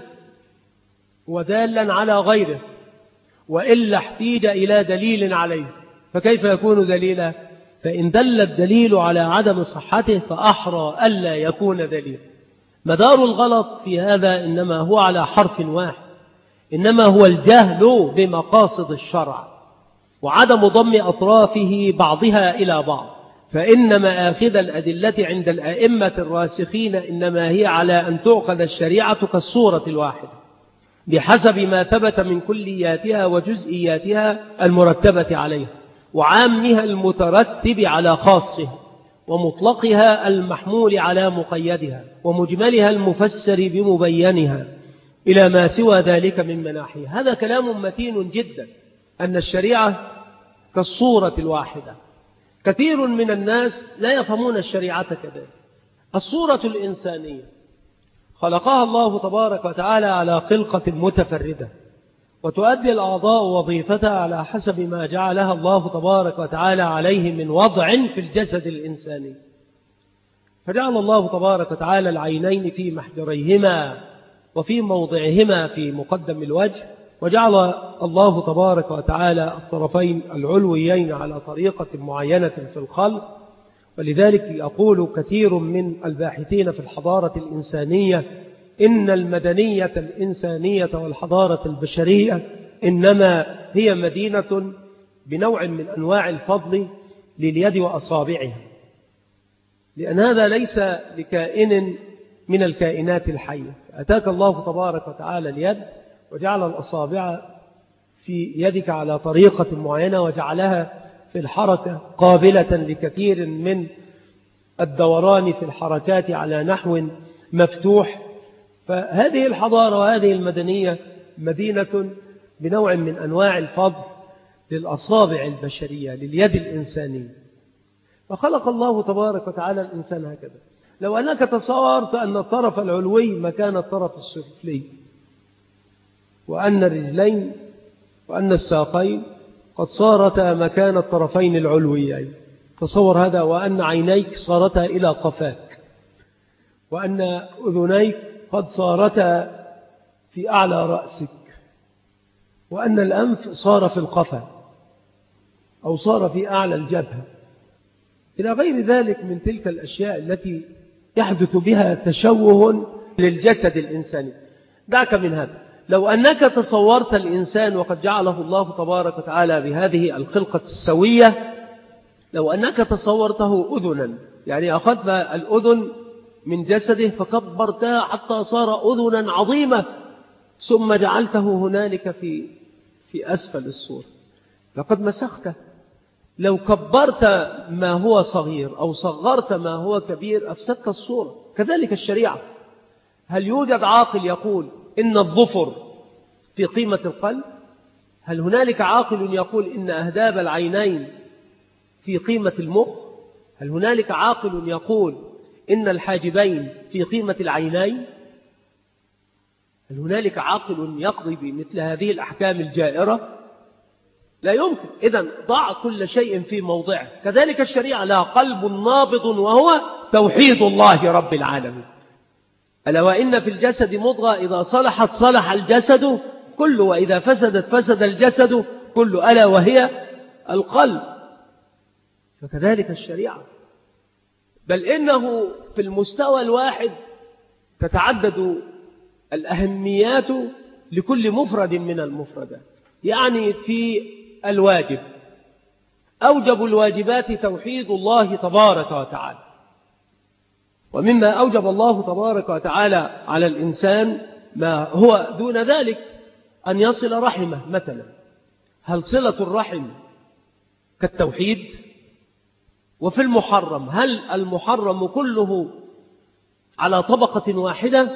ودالا على غيره، وإلا احتيج إلى دليل عليه، فكيف يكون دليلا؟ فإن دل الدليل على عدم صحته فأحرى ألا يكون دليل. مدار الغلط في هذا إنما هو على حرف واحد، إنما هو الجهل بمقاصد الشرع وعدم ضم أطرافه بعضها إلى بعض، فإن مآخذ الأدلة عند الأئمة الراسخين إنما هي على أن تؤخذ الشريعة كالصورة الواحدة بحسب ما ثبت من كلياتها وجزئياتها المرتبة عليها وعامها المترتب على خاصه، ومطلقها المحمول على مقيدها ومجملها المفسر بمبينها إلى ما سوى ذلك من مناحيها. هذا كلام متين جدا، أن الشريعة كالصورة الواحدة. كثير من الناس لا يفهمون الشريعة كذلك. الصورة الإنسانية خلقها الله تبارك وتعالى على خلقة متفردة، وتؤدي الأعضاء وظيفتها على حسب ما جعلها الله تبارك وتعالى عليه من وضع في الجسد الإنساني. فجعل الله تبارك وتعالى العينين في محجريهما وفي موضعهما في مقدم الوجه، وجعل الله تبارك وتعالى الطرفين العلويين على طريقة معينة في الخلق. ولذلك يقول كثير من الباحثين في الحضارة الإنسانية إن المدنية الإنسانية والحضارة البشرية إنما هي مدينة بنوع من أنواع الفضل لليد وأصابعها، لأن هذا ليس لكائن من الكائنات الحية. أتاك الله تبارك وتعالى اليد وجعل الأصابع في يدك على طريقة معينة، وجعلها في الحركة قابلة لكثير من الدوران في الحركات على نحو مفتوح. فهذه الحضارة وهذه المدنية مدينة بنوع من أنواع الفضل للأصابع البشرية لليد الإنسانية. فخلق الله تبارك وتعالى الإنسان هكذا. لو أنك تصورت أن الطرف العلوي مكان الطرف السفلي، وأن الرجلين وأن الساقين قد صارتا مكان الطرفين العلويين، تصور هذا، وأن عينيك صارتا إلى قفاك، وأن أذنيك قد صارتا في أعلى رأسك، وأن الأنف صار في القفا أو صار في أعلى الجبهة، إلى غير ذلك من تلك الأشياء التي يحدث بها تشوه للجسد الإنساني. دعك من هذا. لو أنك تصورت الإنسان وقد جعله الله تبارك وتعالى بهذه الخلقة السوية، لو أنك تصورته أذنا، يعني أخذت الأذن من جسده فكبرتها حتى صار أذنا عظيمة، ثم جعلته هنالك في في أسفل الصورة، لقد مسخته. لو كبرت ما هو صغير أو صغرت ما هو كبير أفسدت الصورة. كذلك الشريعة. هل يوجد عاقل يقول إن الظفر في قيمة القلب؟ هل هنالك عاقل يقول إن أهداب العينين في قيمة المخ؟ هل هنالك عاقل يقول إن الحاجبين في قيمة العينين؟ هل هنالك عاقل يقضي بمثل هذه الأحكام الجائرة؟ لا يمكن. إذن ضع كل شيء في موضعه. كذلك الشريعة لها قلب نابض وهو توحيد الله رب العالمين. ألا وإن في الجسد مضغة إذا صلحت صلح الجسد كله، وإذا فسدت فسد الجسد كله، ألا وهي القلب. فكذلك الشريعة، بل إنه في المستوى الواحد تتعدد الأهميات لكل مفرد من المفردات. يعني في الواجب أوجب الواجبات توحيد الله تبارك وتعالى، ومما أوجب الله تبارك وتعالى على الإنسان ما هو دون ذلك، أن يصل رحمه مثلا. هل صلة الرحم كالتوحيد؟ وفي المحرم، هل المحرم كله على طبقة واحدة؟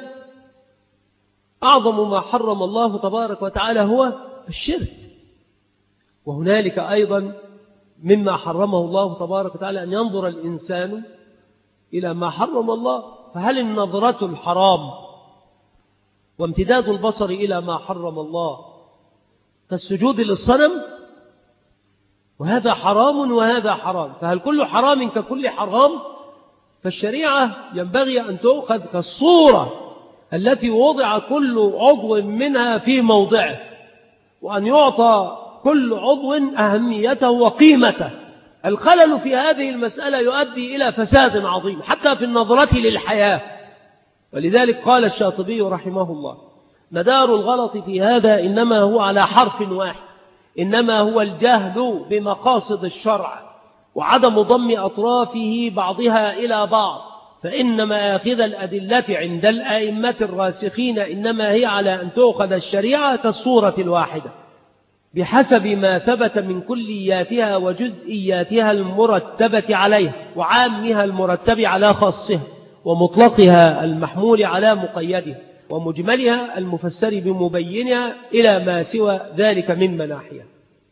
أعظم ما حرم الله تبارك وتعالى هو الشرك. وهنالك أيضا مما حرمه الله تبارك وتعالى أن ينظر الإنسان إلى ما حرم الله. فهل النظرة الحرام وامتداد البصر إلى ما حرم الله كالسجود للصنم؟ وهذا حرام وهذا حرام، فهل كل حرام ككل حرام؟ فالشريعة ينبغي أن تؤخذ كالصورة التي وضع كل عضو منها في موضعه، وأن يعطى كل عضو أهميته وقيمته. الخلل في هذه المسألة يؤدي إلى فساد عظيم حتى في النظرة للحياة. ولذلك قال الشاطبي رحمه الله: مدار الغلط في هذا إنما هو على حرف واحد، إنما هو الجهل بمقاصد الشرع وعدم ضم أطرافه بعضها إلى بعض، فإن مآخذ الأدلة عند الأئمة الراسخين إنما هي على أن تؤخذ الشريعة كالصورة الواحدة. بحسب ما ثبت من كلياتها وجزئياتها المرتبة عليها، وعامها المرتب على خاصها، ومطلقها المحمول على مقيدها، ومجملها المفسر بمبينها إلى ما سوى ذلك من مناحيها.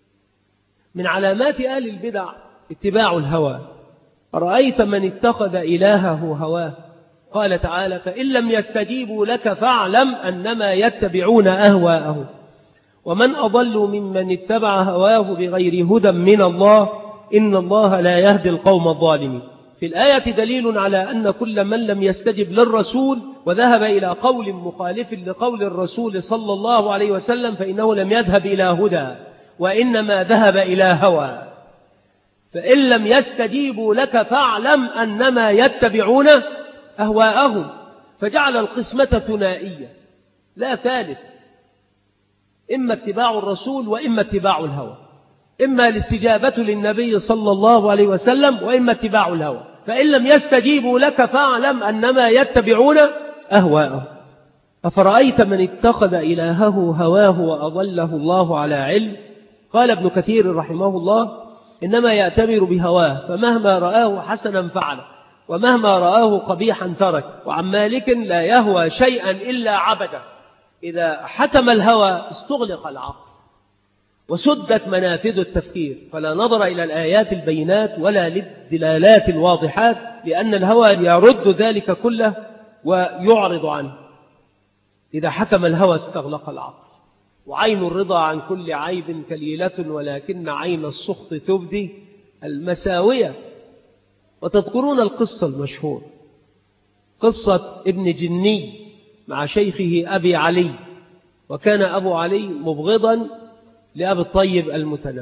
من علامات أهل البدع اتباع الهوى. رأيت من اتخذ إلهه هواه. قال تعالى: فإن لم يستجيبوا لك فاعلم أنما يتبعون أهواءهم ومن أضل ممن اتبع هواه بغير هدى من الله إن الله لا يهدي القوم الظالمين. في الآية دليل على أن كل من لم يستجب للرسول وذهب إلى قول مخالف لقول الرسول صلى الله عليه وسلم فإنه لم يذهب إلى هدى وإنما ذهب إلى هوى. فإن لم يستجيبوا لك فاعلم أنما يتبعون أهواءهم، فجعل القسمة ثنائية لا ثالث، إما اتباع الرسول وإما اتباع الهوى، إما الاستجابة للنبي صلى الله عليه وسلم وإما اتباع الهوى. فإن لم يستجيبوا لك فاعلم أنما يتبعون أهواءهم. أفرأيت من اتخذ إلهه هواه وأضله الله على علم. قال ابن كثير رحمه الله: إنما يأتمر بهواه، فمهما رآه حسنا فعله ومهما رآه قبيحا ترك. وعن مالك: لا يهوى شيئا إلا عبده. إذا حتم الهوى استغلق العقل وسدت منافذ التفكير، فلا نظر إلى الآيات البينات ولا للدلالات الواضحات، لأن الهوى يرد ذلك كله ويعرض عنه. إذا حكم الهوى استغلق العقل. وعين الرضا عن كل عيب كليلة ولكن عين السخط تبدي المساوية. وتذكرون القصة المشهور، قصة ابن جني مع شيخه أبي علي. وكان أبو علي مبغضا لأبي الطيب المتنبي،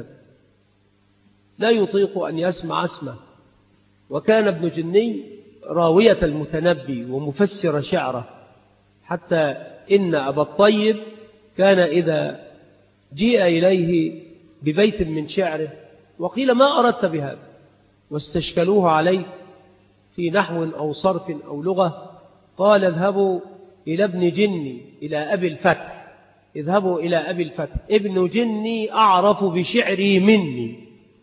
لا يطيق أن يسمع اسمه. وكان ابن جني راوية المتنبي ومفسر شعره، حتى إن أبا الطيب كان إذا جيء إليه ببيت من شعره وقيل: ما أردت بهذا؟ واستشكلوه عليه في نحو أو صرف أو لغة، قال: اذهبوا إلى ابن جني، إلى أبي الفتح، اذهبوا إلى أبي الفتح، ابن جني أعرف بشعري مني.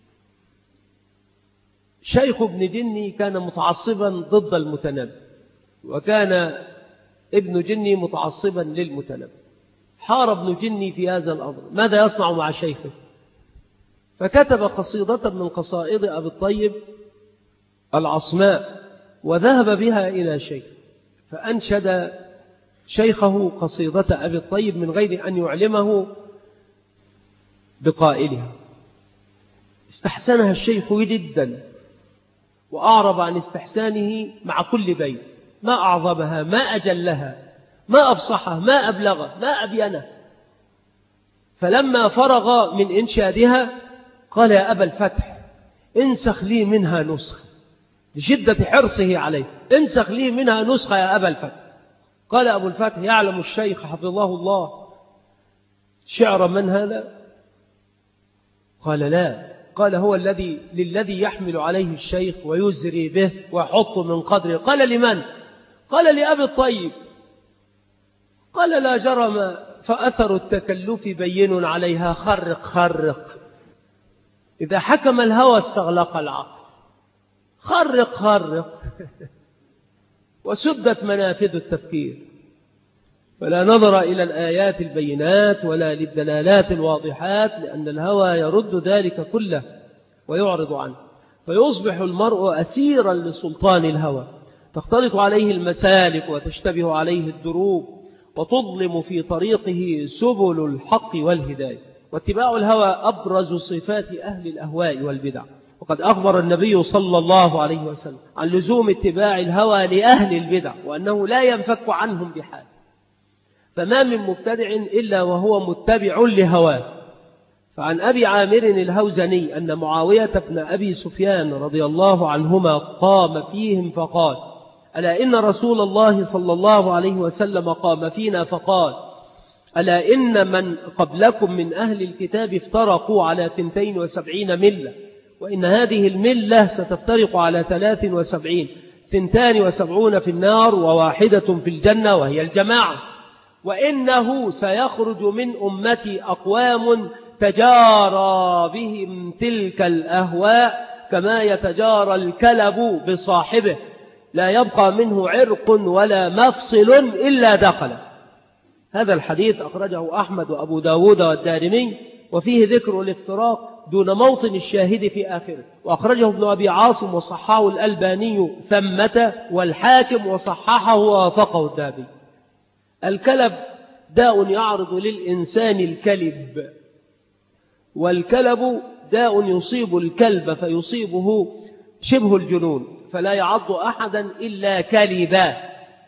شيخ ابن جني كان متعصبا ضد المتنبي، وكان ابن جني متعصبا للمتنبي. حار ابن جني في هذا الأمر، ماذا يصنع مع شيخه؟ فكتب قصيدة من قصائد أبي الطيب العصماء وذهب بها إلى شيخ، فأنشد شيخه قصيدة أبي الطيب من غير أن يعلمه بقائلها. استحسنها الشيخ جدا وأعرب عن استحسانه مع كل بيت. ما أعظمها، ما أجلها، ما أفصحها، ما أبلغه، ما أبينه. فلما فرغ من إنشادها قال: يا أبا الفتح، انسخ لي منها نسخة، لشدة حرصه عليه، انسخ لي منها نسخة يا أبا الفتح. قال أبو الفتح: يعلم الشيخ حفظه الله شعر من هذا؟ قال: لا. قال: هو الذي للذي يحمل عليه الشيخ ويزري به ويحط من قدره. قال: لمن؟ قال: لأبي الطيب. قال: لا جرم، فأثر التكلف بين عليها، خرق خرق. إذا حكم الهوى استغلق العقل، خرق خرق وسدت منافذ التفكير. فلا نظر إلى الآيات البينات ولا للدلالات الواضحات، لأن الهوى يرد ذلك كله ويعرض عنه، فيصبح المرء أسيرا لسلطان الهوى، تختلط عليه المسالك وتشتبه عليه الدروب وتظلم في طريقه سبل الحق والهداية. واتباع الهوى أبرز صفات أهل الأهواء والبدع. وقد أخبر النبي صلى الله عليه وسلم عن لزوم اتباع الهوى لأهل البدع، وأنه لا ينفك عنهم بحال. فما من مبتدع إلا وهو متبع لهواه. فعن أبي عامر الهوزني أن معاوية بن أبي سفيان رضي الله عنهما قام فيهم فقال: ألا إن رسول الله صلى الله عليه وسلم قام فينا فقال: ألا إن من قبلكم من أهل الكتاب افترقوا على ثنتين وسبعين ملة، وإن هذه الملة ستفترق على ثلاث وسبعين، ثنتان وسبعون في النار وواحدة في الجنة وهي الجماعة. وإنه سيخرج من أمتي أقوام تجارى بهم تلك الأهواء كما يتجارى الكلب بصاحبه لا يبقى منه عرق ولا مفصل إلا دخل. هذا الحديث أخرجه أحمد وأبو داود والدارمي، وفيه ذكر الافتراق دون موطن الشاهد في آخره، وأخرجه ابن أبي عاصم وصححه الألباني ثمة، والحاكم وصححه ووافقه الذهبي. الكلب داء يعرض للإنسان الكلب، والكلب داء يصيب الكلب فيصيبه شبه الجنون، فلا يعض أحدا إلا كلبا،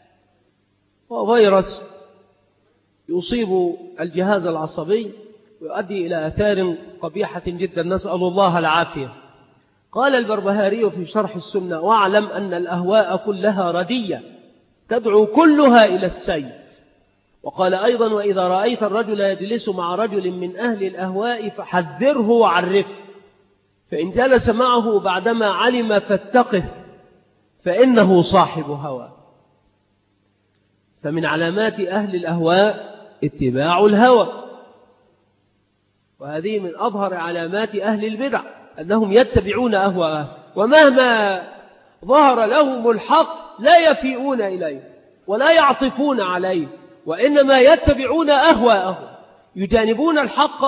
وفيروس يصيب الجهاز العصبي ويؤدي إلى آثار قبيحة جدا، نسأل الله العافية. قال البربهاري في شرح السنة: واعلم أن الأهواء كلها ردية تدعو كلها إلى السيف. وقال أيضا: وإذا رأيت الرجل يجلس مع رجل من أهل الأهواء فحذره وعرفه، فإن جلس معه بعدما علم فاتقه، فإنه صاحب هوى. فمن علامات أهل الأهواء اتباع الهوى، وهذه من أظهر علامات أهل البدع أنهم يتبعون أهواءهم، ومهما ظهر لهم الحق لا يفيئون إليه ولا يعطفون عليه، وإنما يتبعون أهواءهم، يجانبون الحق،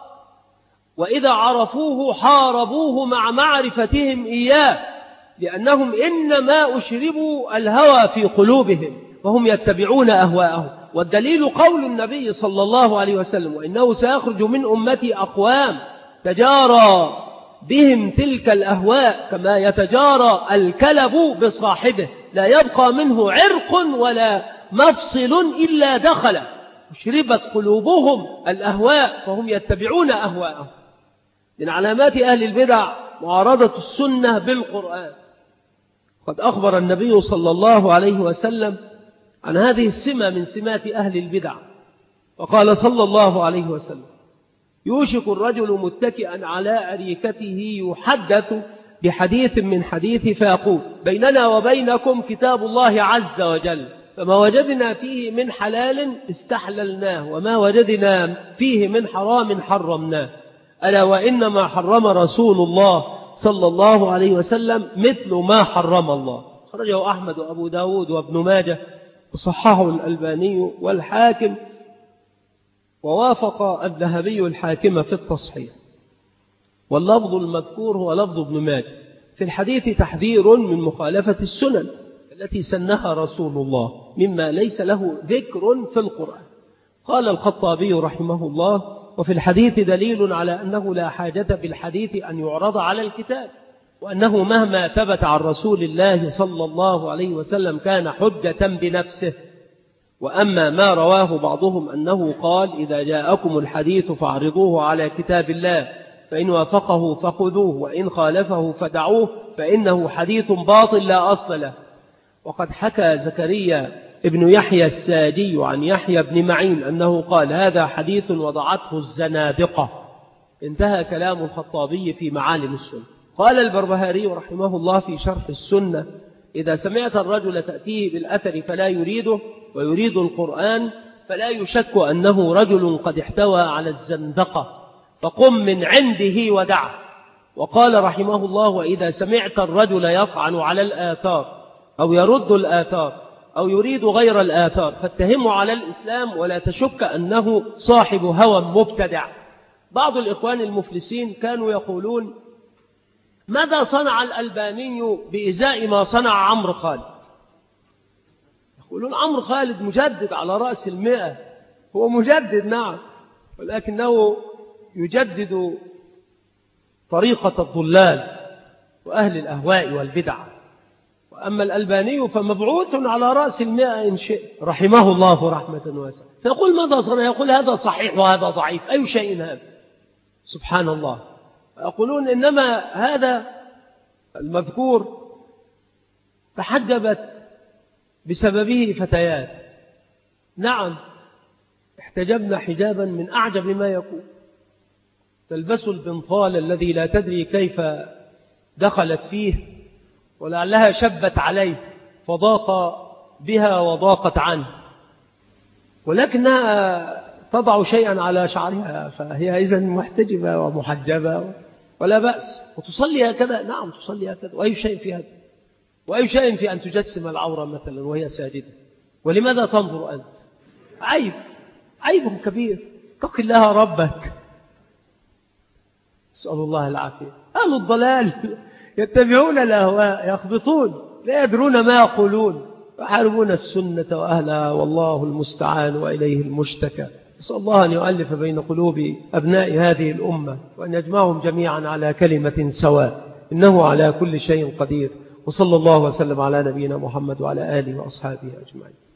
وإذا عرفوه حاربوه مع معرفتهم إياه، لأنهم إنما أشربوا الهوى في قلوبهم وهم يتبعون أهواءهم. والدليل قول النبي صلى الله عليه وسلم: وإنه سيخرج من أمتي أقوام تجارى بهم تلك الأهواء كما يتجارى الكلب بصاحبه لا يبقى منه عرق ولا مفصل إلا دخل. أشربت قلوبهم الأهواء فهم يتبعون أهواءهم. من علامات أهل البدع معارضة السنة بالقرآن. قد أخبر النبي صلى الله عليه وسلم عن هذه السمة من سمات أهل البدع، وقال صلى الله عليه وسلم: يوشك الرجل متكئا على أريكته يحدث بحديث من حديث فيقول: بيننا وبينكم كتاب الله عز وجل، فما وجدنا فيه من حلال استحللناه وما وجدنا فيه من حرام حرمناه، ألا وإنما حرم رسول الله صلى الله عليه وسلم مثل ما حرم الله. خرجه أحمد وأبو داود وابن ماجه، صححه الألباني والحاكم، ووافق الذهبي الحاكم في التصحيح. واللفظ المذكور هو لفظ ابن ماجه. في الحديث تحذير من مخالفة السنن التي سنها رسول الله مما ليس له ذكر في القرآن. قال الخطابي رحمه الله: وفي الحديث دليل على أنه لا حاجة بالحديث أن يعرض على الكتاب، وأنه مهما ثبت عن رسول الله صلى الله عليه وسلم كان حجة بنفسه. وأما ما رواه بعضهم أنه قال: إذا جاءكم الحديث فاعرضوه على كتاب الله، فإن وافقه فخذوه وإن خالفه فدعوه، فإنه حديث باطل لا أصل له. وقد حكى زكريا ابن يحيى الساجي عن يحيى بن معين أنه قال: هذا حديث وضعته الزنادقة. انتهى كلام الخطابي في معالم السنة. قال البربهاري رحمه الله في شرح السنة: إذا سمعت الرجل تأتيه بالأثر فلا يريده ويريد القرآن فلا يشك أنه رجل قد احتوى على الزندقة، فقم من عنده ودعه. وقال رحمه الله: وإذا سمعت الرجل يطعن على الآثار أو يرد الآثار أو يريد غير الآثار فاتهمه على الإسلام ولا تشك أنه صاحب هوى مبتدع. بعض الإخوان المفلسين كانوا يقولون: ماذا صنع الألباني بإزاء ما صنع عمرو خالد؟ يقولون عمرو خالد مجدد على رأس المئة، هو مجدد نعم، ولكنه يجدد طريقة الضلال وأهل الأهواء والبدع. وأما الألباني فمبعوث على رأس المئة إن شئ، رحمه الله رحمة واسعة. فيقول ماذا صنع؟ يقول هذا صحيح وهذا ضعيف، أي شيء هذا؟ سبحان الله. يقولون إنما هذا المذكور تحجبت بسببه فتيات. نعم، احتجبنا حجابا من أعجب ما يكون، تلبس البنطال الذي لا تدري كيف دخلت فيه، ولعلها شبت عليه فضاق بها وضاقت عنه، ولكنها تضع شيئا على شعرها فهي إذن محتجبة ومحجبة ولا بأس، وتصلي هكذا. نعم تصلي هكذا، وأي شيء في هذا، وأي شيء في أن تجسم العورة مثلا وهي ساجدة. ولماذا تنظر أنت؟ عيب، عيب كبير. اتق الله ربك. نسأل الله العافية. أهل الضلال يتبعون الأهواء، يخبطون، لا يدرون ما يقولون، يحاربون السنة وأهلها، والله المستعان وإليه المشتكى. نسأل الله أن يؤلف بين قلوب أبناء هذه الأمة، وأن يجمعهم جميعا على كلمة سواء، إنه على كل شيء قدير. وصلى الله وسلم على نبينا محمد وعلى آله وأصحابه أجمعين.